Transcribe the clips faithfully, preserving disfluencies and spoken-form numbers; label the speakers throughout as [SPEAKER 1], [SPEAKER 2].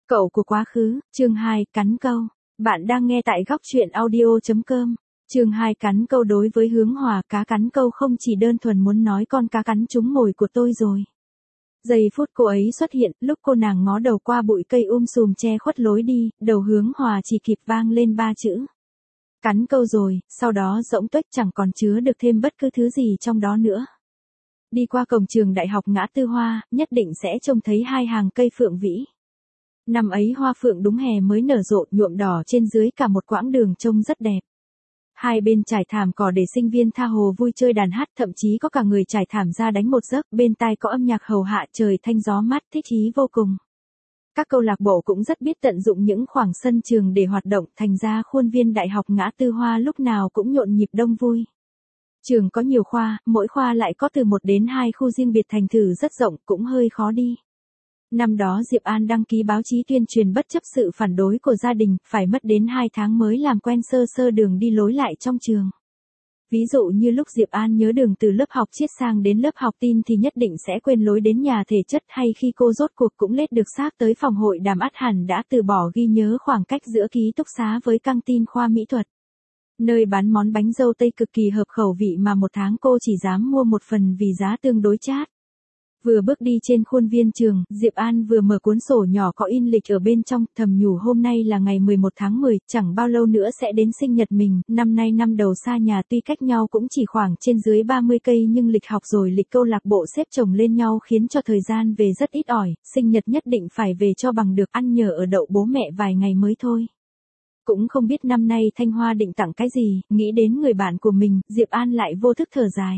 [SPEAKER 1] Cậu của quá khứ, chương hai, cắn câu. Bạn đang nghe tại góc truyện audio.com. Chương hai cắn câu. Đối với Hướng Hòa, cá cắn câu không chỉ đơn thuần muốn nói con cá cắn trúng mồi của tôi rồi. Giây phút cô ấy xuất hiện, lúc cô nàng ngó đầu qua bụi cây um sùm che khuất lối đi, đầu Hướng Hòa chỉ kịp vang lên ba chữ. Cắn câu rồi, sau đó rỗng tuếch chẳng còn chứa được thêm bất cứ thứ gì trong đó nữa. Đi qua cổng trường đại học Ngã Tư Hoa, nhất định sẽ trông thấy hai hàng cây phượng vĩ. Năm ấy hoa phượng đúng hè mới nở rộ, nhuộm đỏ trên dưới cả một quãng đường trông rất đẹp. Hai bên trải thảm cỏ để sinh viên tha hồ vui chơi đàn hát, thậm chí có cả người trải thảm ra đánh một giấc, bên tai có âm nhạc hầu hạ, trời thanh gió mát, thích chí vô cùng. Các câu lạc bộ cũng rất biết tận dụng những khoảng sân trường để hoạt động, thành ra khuôn viên đại học Ngã Tư Hoa lúc nào cũng nhộn nhịp đông vui. Trường có nhiều khoa, mỗi khoa lại có từ một đến hai khu riêng biệt, thành thử rất rộng, cũng hơi khó đi. Năm đó Diệp An đăng ký báo chí tuyên truyền bất chấp sự phản đối của gia đình, phải mất đến hai tháng mới làm quen sơ sơ đường đi lối lại trong trường. Ví dụ như lúc Diệp An nhớ đường từ lớp học triết sang đến lớp học tin thì nhất định sẽ quên lối đến nhà thể chất, hay khi cô rốt cuộc cũng lết được xác tới phòng hội đàm ắt hẳn đã từ bỏ ghi nhớ khoảng cách giữa ký túc xá với căng tin khoa mỹ thuật. Nơi bán món bánh dâu tây cực kỳ hợp khẩu vị mà một tháng cô chỉ dám mua một phần vì giá tương đối chát. Vừa bước đi trên khuôn viên trường, Diệp An vừa mở cuốn sổ nhỏ có in lịch ở bên trong, thầm nhủ hôm nay là ngày mười một tháng mười, chẳng bao lâu nữa sẽ đến sinh nhật mình, năm nay năm đầu xa nhà tuy cách nhau cũng chỉ khoảng trên dưới ba mươi cây nhưng lịch học rồi lịch câu lạc bộ xếp chồng lên nhau khiến cho thời gian về rất ít ỏi, sinh nhật nhất định phải về cho bằng được, ăn nhờ ở đậu bố mẹ vài ngày mới thôi. Cũng không biết năm nay Thanh Hoa định tặng cái gì, nghĩ đến người bạn của mình, Diệp An lại vô thức thở dài.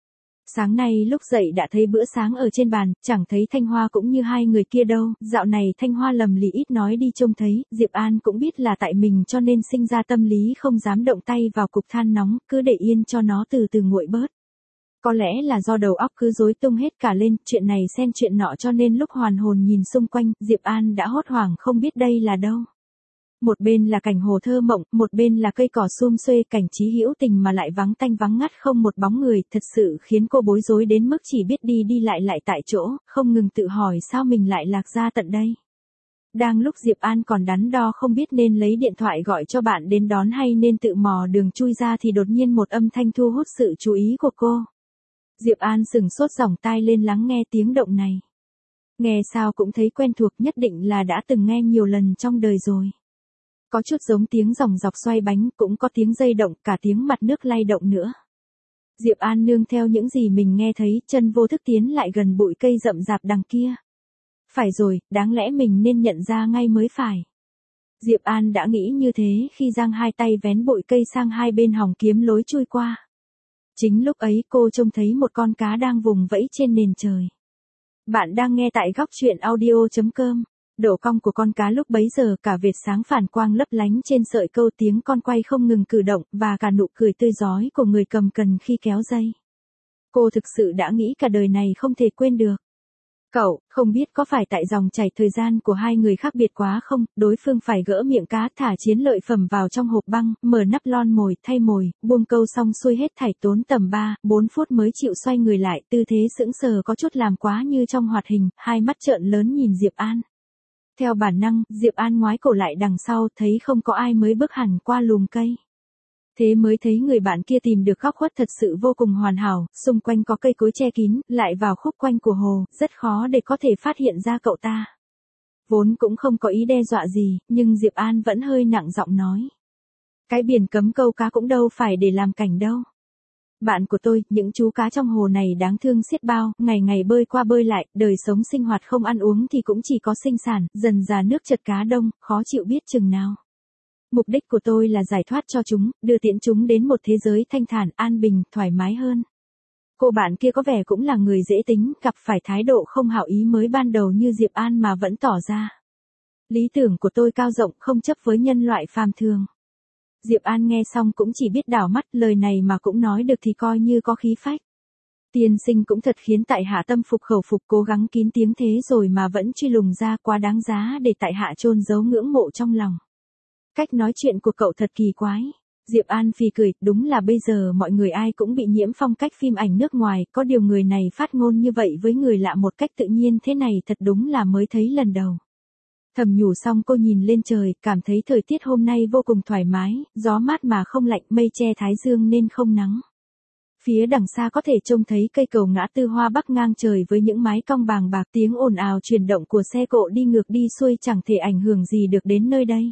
[SPEAKER 1] Sáng nay lúc dậy đã thấy bữa sáng ở trên bàn, chẳng thấy Thanh Hoa cũng như hai người kia đâu, dạo này Thanh Hoa lầm lì ít nói đi trông thấy, Diệp An cũng biết là tại mình cho nên sinh ra tâm lý không dám động tay vào cục than nóng, cứ để yên cho nó từ từ nguội bớt. Có lẽ là do đầu óc cứ rối tung hết cả lên, chuyện này xen chuyện nọ cho nên lúc hoàn hồn nhìn xung quanh, Diệp An đã hốt hoảng không biết đây là đâu. Một bên là cảnh hồ thơ mộng, một bên là cây cỏ sum xuê, cảnh trí hữu tình mà lại vắng tanh vắng ngắt không một bóng người, thật sự khiến cô bối rối đến mức chỉ biết đi đi lại lại tại chỗ, không ngừng tự hỏi sao mình lại lạc ra tận đây. Đang lúc Diệp An còn đắn đo không biết nên lấy điện thoại gọi cho bạn đến đón hay nên tự mò đường chui ra thì đột nhiên một âm thanh thu hút sự chú ý của cô. Diệp An sừng sốt giỏng tai lên lắng nghe tiếng động này. Nghe sao cũng thấy quen thuộc, nhất định là đã từng nghe nhiều lần trong đời rồi. Có chút giống tiếng dòng dọc xoay bánh, cũng có tiếng dây động, cả tiếng mặt nước lay động nữa. Diệp An nương theo những gì mình nghe thấy, chân vô thức tiến lại gần bụi cây rậm rạp đằng kia. Phải rồi, đáng lẽ mình nên nhận ra ngay mới phải. Diệp An đã nghĩ như thế khi giang hai tay vén bụi cây sang hai bên hòng kiếm lối chui qua. Chính lúc ấy cô trông thấy một con cá đang vùng vẫy trên nền trời. Bạn đang nghe tại góc truyện audio.com. Độ cong của con cá lúc bấy giờ, cả vệt sáng phản quang lấp lánh trên sợi câu, tiếng con quay không ngừng cử động, và cả nụ cười tươi rói của người cầm cần khi kéo dây. Cô thực sự đã nghĩ cả đời này không thể quên được. Cậu, không biết có phải tại dòng chảy thời gian của hai người khác biệt quá không, đối phương phải gỡ miệng cá, thả chiến lợi phẩm vào trong hộp băng, mở nắp lon mồi, thay mồi, buông câu xong xuôi hết thảy tốn tầm ba, bốn phút mới chịu xoay người lại, tư thế sững sờ có chút làm quá như trong hoạt hình, hai mắt trợn lớn nhìn Diệp An. Theo bản năng, Diệp An ngoái cổ lại đằng sau, thấy không có ai mới bước hẳn qua lùm cây. Thế mới thấy người bạn kia tìm được góc khuất thật sự vô cùng hoàn hảo, xung quanh có cây cối che kín, lại vào khúc quanh của hồ, rất khó để có thể phát hiện ra cậu ta. Vốn cũng không có ý đe dọa gì, nhưng Diệp An vẫn hơi nặng giọng nói. Cái biển cấm câu cá cũng đâu phải để làm cảnh đâu. Bạn của tôi, những chú cá trong hồ này đáng thương xiết bao, ngày ngày bơi qua bơi lại, đời sống sinh hoạt không ăn uống thì cũng chỉ có sinh sản, dần già nước chật cá đông, khó chịu biết chừng nào. Mục đích của tôi là giải thoát cho chúng, đưa tiễn chúng đến một thế giới thanh thản, an bình, thoải mái hơn. Cô bạn kia có vẻ cũng là người dễ tính, gặp phải thái độ không hảo ý mới ban đầu như Diệp An mà vẫn tỏ ra. Lý tưởng của tôi cao rộng, không chấp với nhân loại phàm thường. Diệp An nghe xong cũng chỉ biết đảo mắt, lời này mà cũng nói được thì coi như có khí phách. Tiên sinh cũng thật khiến tại hạ tâm phục khẩu phục, cố gắng kín tiếng thế rồi mà vẫn truy lùng ra, quá đáng giá để tại hạ chôn giấu ngưỡng mộ trong lòng. Cách nói chuyện của cậu thật kỳ quái. Diệp An phì cười, đúng là bây giờ mọi người ai cũng bị nhiễm phong cách phim ảnh nước ngoài, có điều người này phát ngôn như vậy với người lạ một cách tự nhiên thế này thật đúng là mới thấy lần đầu. Thầm nhủ xong cô nhìn lên trời, cảm thấy thời tiết hôm nay vô cùng thoải mái, gió mát mà không lạnh, mây che thái dương nên không nắng. Phía đằng xa có thể trông thấy cây cầu ngã tư Hoa Bắc ngang trời với những mái cong bàng bạc, tiếng ồn ào chuyển động của xe cộ đi ngược đi xuôi chẳng thể ảnh hưởng gì được đến nơi đây.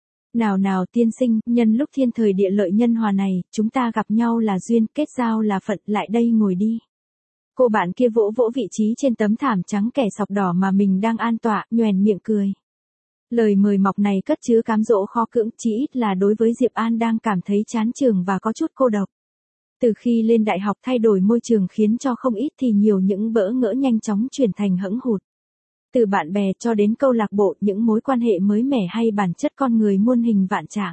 [SPEAKER 1] Nào nào tiên sinh, nhân lúc thiên thời địa lợi nhân hòa này, chúng ta gặp nhau là duyên, kết giao là phận, lại đây ngồi đi. Cô bạn kia vỗ vỗ vị trí trên tấm thảm trắng kẻ sọc đỏ mà mình đang an tọa, nhoẻn miệng cười. Lời mời mọc này cất chứa cám dỗ khó cưỡng, chỉ ít là đối với Diệp An đang cảm thấy chán trường và có chút cô độc. Từ khi lên đại học thay đổi môi trường khiến cho không ít thì nhiều những bỡ ngỡ nhanh chóng chuyển thành hẫng hụt. Từ bạn bè cho đến câu lạc bộ, những mối quan hệ mới mẻ hay bản chất con người muôn hình vạn trạng.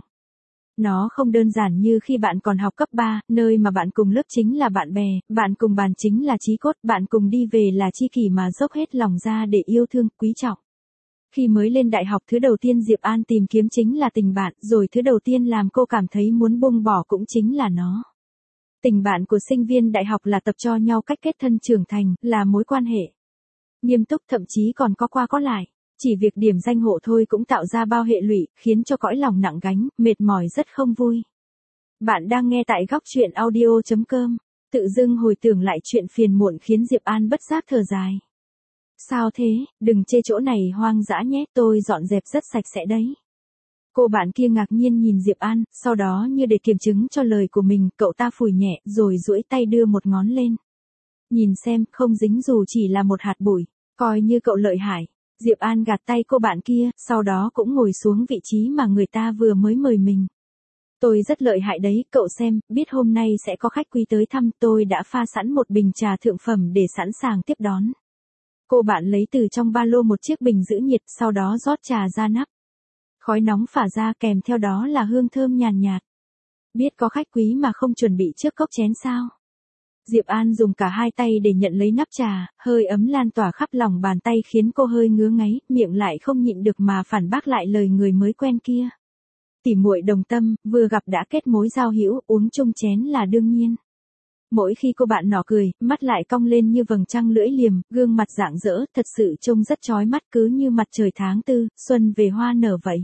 [SPEAKER 1] Nó không đơn giản như khi bạn còn học cấp ba, nơi mà bạn cùng lớp chính là bạn bè, bạn cùng bàn chính là chí cốt, bạn cùng đi về là tri kỷ mà dốc hết lòng ra để yêu thương, quý trọng. Khi mới lên đại học, thứ đầu tiên Diệp An tìm kiếm chính là tình bạn, rồi thứ đầu tiên làm cô cảm thấy muốn buông bỏ cũng chính là nó. Tình bạn của sinh viên đại học là tập cho nhau cách kết thân trưởng thành, là mối quan hệ nghiêm túc, thậm chí còn có qua có lại. Chỉ việc điểm danh hộ thôi cũng tạo ra bao hệ lụy, khiến cho cõi lòng nặng gánh, mệt mỏi rất không vui. Bạn đang nghe tại góc truyện audio chấm com. Tự dưng hồi tưởng lại chuyện phiền muộn khiến Diệp An bất giác thở dài. Sao thế, đừng chê chỗ này hoang dã nhé, tôi dọn dẹp rất sạch sẽ đấy. Cô bạn kia ngạc nhiên nhìn Diệp An, sau đó như để kiểm chứng cho lời của mình, cậu ta phủi nhẹ, rồi duỗi tay đưa một ngón lên. Nhìn xem, không dính dù chỉ là một hạt bụi, coi như cậu lợi hại. Diệp An gạt tay cô bạn kia, sau đó cũng ngồi xuống vị trí mà người ta vừa mới mời mình. Tôi rất lợi hại đấy, cậu xem, biết hôm nay sẽ có khách quý tới thăm, tôi đã pha sẵn một bình trà thượng phẩm để sẵn sàng tiếp đón. Cô bạn lấy từ trong ba lô một chiếc bình giữ nhiệt, sau đó rót trà ra nắp. Khói nóng phả ra kèm theo đó là hương thơm nhàn nhạt, nhạt. Biết có khách quý mà không chuẩn bị trước cốc chén sao? Diệp An dùng cả hai tay để nhận lấy nắp trà, hơi ấm lan tỏa khắp lòng bàn tay khiến cô hơi ngứa ngáy, miệng lại không nhịn được mà phản bác lại lời người mới quen kia. Tỉ muội đồng tâm, vừa gặp đã kết mối giao hữu, uống chung chén là đương nhiên. Mỗi khi cô bạn nọ cười, mắt lại cong lên như vầng trăng lưỡi liềm, gương mặt rạng rỡ, thật sự trông rất chói mắt, cứ như mặt trời tháng tư, xuân về hoa nở vậy.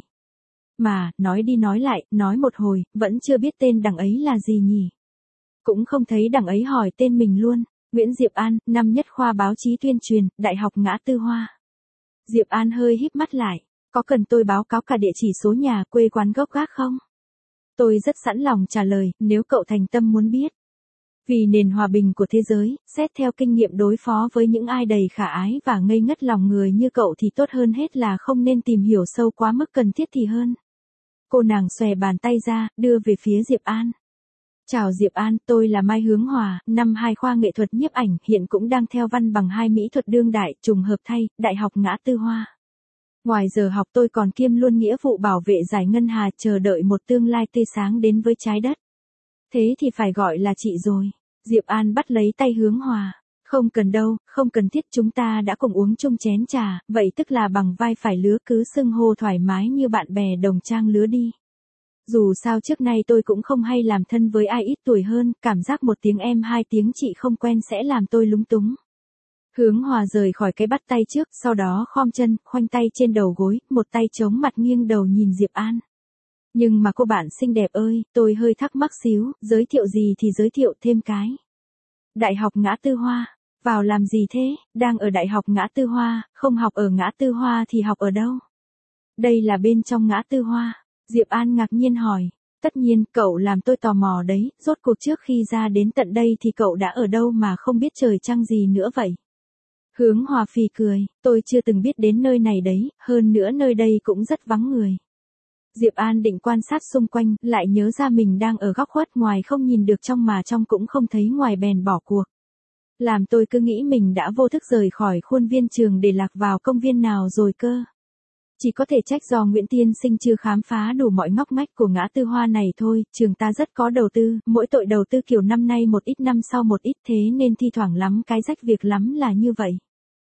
[SPEAKER 1] Mà, nói đi nói lại, nói một hồi, vẫn chưa biết tên đằng ấy là gì nhỉ? Cũng không thấy đằng ấy hỏi tên mình luôn. Nguyễn Diệp An, năm nhất khoa báo chí tuyên truyền, Đại học Ngã Tư Hoa. Diệp An hơi híp mắt lại. Có cần tôi báo cáo cả địa chỉ số nhà, quê quán gốc gác không? Tôi rất sẵn lòng trả lời, nếu cậu thành tâm muốn biết. Vì nền hòa bình của thế giới, xét theo kinh nghiệm đối phó với những ai đầy khả ái và ngây ngất lòng người như cậu thì tốt hơn hết là không nên tìm hiểu sâu quá mức cần thiết thì hơn. Cô nàng xòe bàn tay ra, đưa về phía Diệp An. Chào Diệp An, tôi là Mai Hướng Hòa, năm hai khoa nghệ thuật nhiếp ảnh, hiện cũng đang theo văn bằng hai mỹ thuật đương đại, trùng hợp thay, Đại học Ngã Tư Hoa. Ngoài giờ học tôi còn kiêm luôn nghĩa vụ bảo vệ giải ngân hà, chờ đợi một tương lai tươi sáng đến với trái đất. Thế thì phải gọi là chị rồi. Diệp An bắt lấy tay Hướng Hòa. Không cần đâu, không cần thiết, chúng ta đã cùng uống chung chén trà, vậy tức là bằng vai phải lứa, cứ xưng hô thoải mái như bạn bè đồng trang lứa đi. Dù sao trước nay tôi cũng không hay làm thân với ai ít tuổi hơn, cảm giác một tiếng em hai tiếng chị không quen sẽ làm tôi lúng túng. Hướng Hòa rời khỏi cái bắt tay trước, sau đó khom chân, khoanh tay trên đầu gối, một tay chống mặt nghiêng đầu nhìn Diệp An. Nhưng mà cô bạn xinh đẹp ơi, tôi hơi thắc mắc xíu, giới thiệu gì thì giới thiệu thêm cái. Đại học Ngã Tư Hoa, vào làm gì thế, đang ở Đại học Ngã Tư Hoa, không học ở Ngã Tư Hoa thì học ở đâu? Đây là bên trong Ngã Tư Hoa. Diệp An ngạc nhiên hỏi, tất nhiên, cậu làm tôi tò mò đấy, rốt cuộc trước khi ra đến tận đây thì cậu đã ở đâu mà không biết trời trăng gì nữa vậy? Hướng Hòa phì cười, tôi chưa từng biết đến nơi này đấy, hơn nữa nơi đây cũng rất vắng người. Diệp An định quan sát xung quanh, lại nhớ ra mình đang ở góc khuất, ngoài không nhìn được trong mà trong cũng không thấy ngoài, bèn bỏ cuộc. Làm tôi cứ nghĩ mình đã vô thức rời khỏi khuôn viên trường để lạc vào công viên nào rồi cơ. Chỉ có thể trách do Nguyễn Tiên Sinh chưa khám phá đủ mọi ngóc ngách của Ngã Tư Hoa này thôi, trường ta rất có đầu tư, mỗi tội đầu tư kiểu năm nay một ít năm sau một ít, thế nên thi thoảng lắm cái rách việc lắm là như vậy.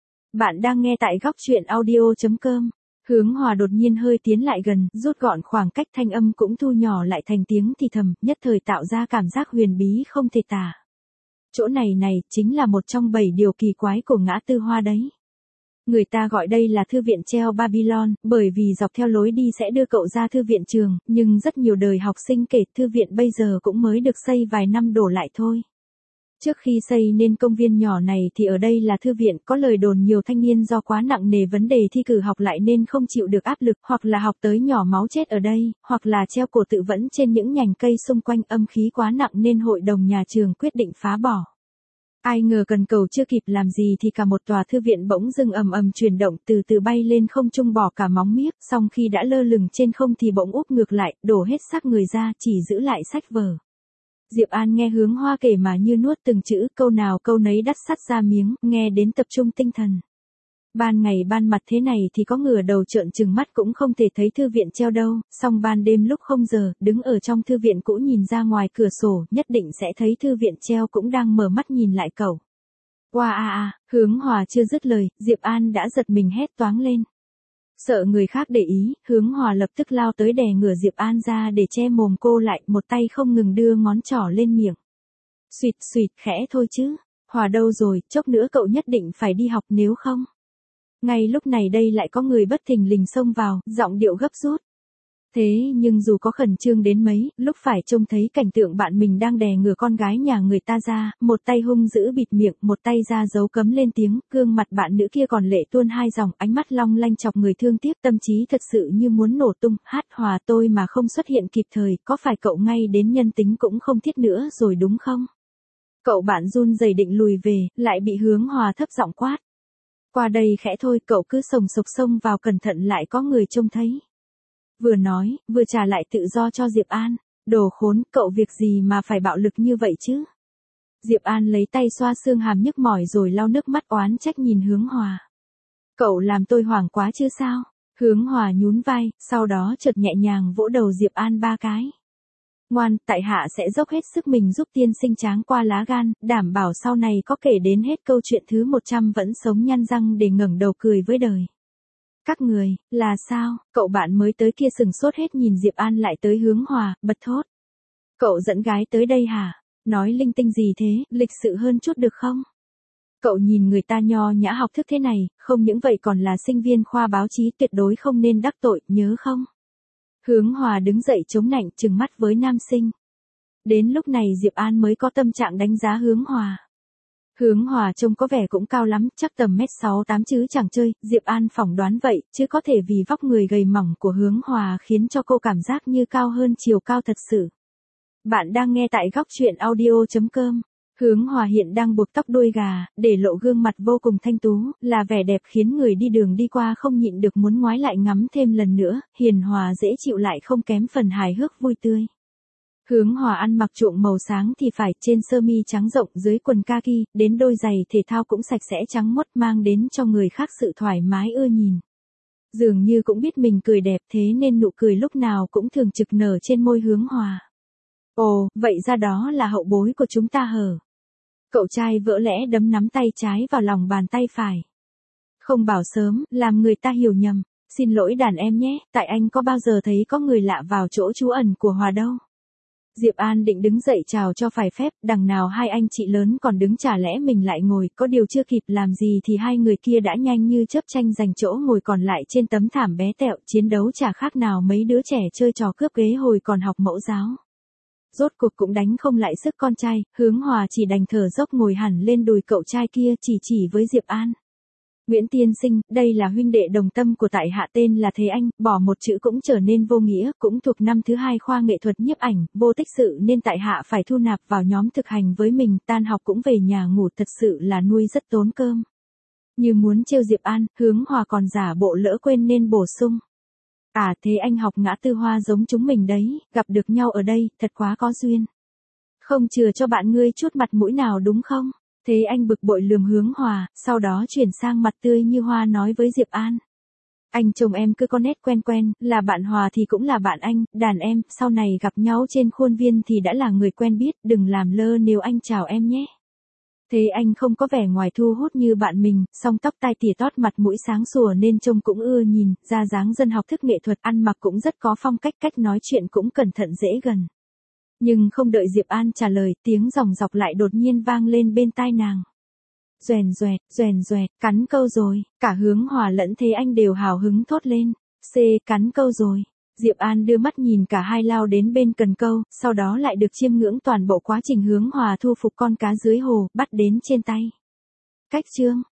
[SPEAKER 1] Bạn đang nghe tại góc truyện audio chấm com. Hướng Hòa đột nhiên hơi tiến lại gần, rút gọn khoảng cách, thanh âm cũng thu nhỏ lại thành tiếng thì thầm, nhất thời tạo ra cảm giác huyền bí không thể tả. Chỗ này này, chính là một trong bảy điều kỳ quái của Ngã Tư Hoa đấy. Người ta gọi đây là thư viện treo Babylon, bởi vì dọc theo lối đi sẽ đưa cậu ra thư viện trường, nhưng rất nhiều đời học sinh kể thư viện bây giờ cũng mới được xây vài năm đổ lại thôi. Trước khi xây nên công viên nhỏ này thì ở đây là thư viện, có lời đồn nhiều thanh niên do quá nặng nề vấn đề thi cử học lại nên không chịu được áp lực, hoặc là học tới nhỏ máu chết ở đây, hoặc là treo cổ tự vẫn trên những nhành cây xung quanh, âm khí quá nặng nên hội đồng nhà trường quyết định phá bỏ. Ai ngờ cần cầu chưa kịp làm gì thì cả một tòa thư viện bỗng dưng ầm ầm chuyển động, từ từ bay lên không trung, bỏ cả móng miếc, xong khi đã lơ lửng trên không thì bỗng úp ngược lại, đổ hết xác người ra, chỉ giữ lại sách vở. Diệp An nghe Hướng Hoa kể mà như nuốt từng chữ, câu nào câu nấy đắt sắt ra miếng, nghe đến tập trung tinh thần. Ban ngày ban mặt thế này thì có ngửa đầu trợn trừng mắt cũng không thể thấy thư viện treo đâu, song ban đêm lúc không giờ, đứng ở trong thư viện cũ nhìn ra ngoài cửa sổ, nhất định sẽ thấy thư viện treo cũng đang mở mắt nhìn lại cậu. Oa a a, Hướng Hòa chưa dứt lời, Diệp An đã giật mình hét toáng lên. Sợ người khác để ý, Hướng Hòa lập tức lao tới đè ngửa Diệp An ra để che mồm cô lại, một tay không ngừng đưa ngón trỏ lên miệng. Xuyệt xuyệt, khẽ thôi chứ, Hòa đâu rồi, chốc nữa cậu nhất định phải đi học nếu không. Ngay lúc này đây lại có người bất thình lình xông vào, giọng điệu gấp rút. Thế nhưng dù có khẩn trương đến mấy, lúc phải trông thấy cảnh tượng bạn mình đang đè ngửa con gái nhà người ta ra, một tay hung dữ bịt miệng, một tay ra giấu cấm lên tiếng, gương mặt bạn nữ kia còn lệ tuôn hai dòng, ánh mắt long lanh chọc người thương tiếc, tâm trí thật sự như muốn nổ tung. Hát Hòa tôi mà không xuất hiện kịp thời, có phải cậu ngay đến nhân tính cũng không thiết nữa rồi đúng không? Cậu bạn run rẩy định lùi về, lại bị Hướng Hòa thấp giọng quát. Qua đây khẽ thôi, cậu cứ sồng sộc xông vào, cẩn thận lại có người trông thấy. Vừa nói, vừa trả lại tự do cho Diệp An. Đồ khốn, cậu việc gì mà phải bạo lực như vậy chứ? Diệp An lấy tay xoa xương hàm nhức mỏi rồi lau nước mắt oán trách nhìn Hướng Hòa. Cậu làm tôi hoảng quá chứ sao? Hướng Hòa nhún vai, sau đó chợt nhẹ nhàng vỗ đầu Diệp An ba cái. Ngoan, tại hạ sẽ dốc hết sức mình giúp tiên sinh tráng qua lá gan, đảm bảo sau này có kể đến hết câu chuyện thứ một trăm vẫn sống nhăn răng để ngẩng đầu cười với đời. Các người, là sao? Cậu bạn mới tới kia sừng sốt hết nhìn Diệp An lại tới Hướng Hòa, bật thốt. Cậu dẫn gái tới đây hả? Nói linh tinh gì thế, lịch sự hơn chút được không? Cậu nhìn người ta nho nhã học thức thế này, không những vậy còn là sinh viên khoa báo chí, tuyệt đối không nên đắc tội, nhớ không? Hướng Hòa đứng dậy chống nạnh trừng mắt với nam sinh. Đến lúc này Diệp An mới có tâm trạng đánh giá Hướng Hòa. Hướng Hòa trông có vẻ cũng cao lắm, chắc tầm mét sáu tám chứ chẳng chơi, Diệp An phỏng đoán vậy, chứ có thể vì vóc người gầy mỏng của Hướng Hòa khiến cho cô cảm giác như cao hơn chiều cao thật sự. Bạn đang nghe tại góc truyện audio chấm com. Hướng Hòa hiện đang buộc tóc đuôi gà, để lộ gương mặt vô cùng thanh tú, là vẻ đẹp khiến người đi đường đi qua không nhịn được muốn ngoái lại ngắm thêm lần nữa, hiền hòa dễ chịu lại không kém phần hài hước vui tươi. Hướng Hòa ăn mặc chuộng màu sáng thì phải, trên sơ mi trắng rộng, dưới quần kaki, đến đôi giày thể thao cũng sạch sẽ trắng muốt, mang đến cho người khác sự thoải mái ưa nhìn. Dường như cũng biết mình cười đẹp, thế nên nụ cười lúc nào cũng thường trực nở trên môi Hướng Hòa. Ồ, vậy ra đó là hậu bối của chúng ta hở? Cậu trai vỡ lẽ đấm nắm tay trái vào lòng bàn tay phải. Không bảo sớm, làm người ta hiểu nhầm. Xin lỗi đàn em nhé, tại anh có bao giờ thấy có người lạ vào chỗ trú ẩn của Hòa đâu. Diệp An định đứng dậy chào cho phải phép, đằng nào hai anh chị lớn còn đứng chả lẽ mình lại ngồi, có điều chưa kịp làm gì thì hai người kia đã nhanh như chớp tranh giành chỗ ngồi còn lại trên tấm thảm bé tẹo, chiến đấu chả khác nào mấy đứa trẻ chơi trò cướp ghế hồi còn học mẫu giáo. Rốt cuộc cũng đánh không lại sức con trai, Hướng Hòa chỉ đành thở dốc ngồi hẳn lên đùi cậu trai kia, chỉ chỉ với Diệp An. Nguyễn tiên sinh, đây là huynh đệ đồng tâm của tại hạ tên là Thế Anh, bỏ một chữ cũng trở nên vô nghĩa, cũng thuộc năm thứ hai khoa nghệ thuật nhiếp ảnh, vô tích sự nên tại hạ phải thu nạp vào nhóm thực hành với mình, tan học cũng về nhà ngủ, thật sự là nuôi rất tốn cơm. Như muốn trêu Diệp An, Hướng Hòa còn giả bộ lỡ quên nên bổ sung. À Thế Anh học ngã tư hoa giống chúng mình đấy, gặp được nhau ở đây, thật quá có duyên. Không chừa cho bạn ngươi chút mặt mũi nào đúng không? Thế Anh bực bội lườm Hướng Hòa, sau đó chuyển sang mặt tươi như hoa nói với Diệp An. Anh chồng em cứ có nét quen quen, là bạn Hòa thì cũng là bạn anh, đàn em, sau này gặp nhau trên khuôn viên thì đã là người quen biết, đừng làm lơ nếu anh chào em nhé. Thế Anh không có vẻ ngoài thu hút như bạn mình, song tóc tai tỉa tót, mặt mũi sáng sủa nên trông cũng ưa nhìn, ra dáng dân học thức nghệ thuật, ăn mặc cũng rất có phong cách, cách nói chuyện cũng cẩn thận dễ gần. Nhưng không đợi Diệp An trả lời, tiếng ròng rọc lại đột nhiên vang lên bên tai nàng. Doèn doẹt, doèn doẹt, cắn câu rồi, cả Hướng Hòa lẫn Thế Anh đều hào hứng thốt lên. C, cắn câu rồi. Diệp An đưa mắt nhìn cả hai lao đến bên cần câu, sau đó lại được chiêm ngưỡng toàn bộ quá trình Hướng Hòa thu phục con cá dưới hồ, bắt đến trên tay. Cách chương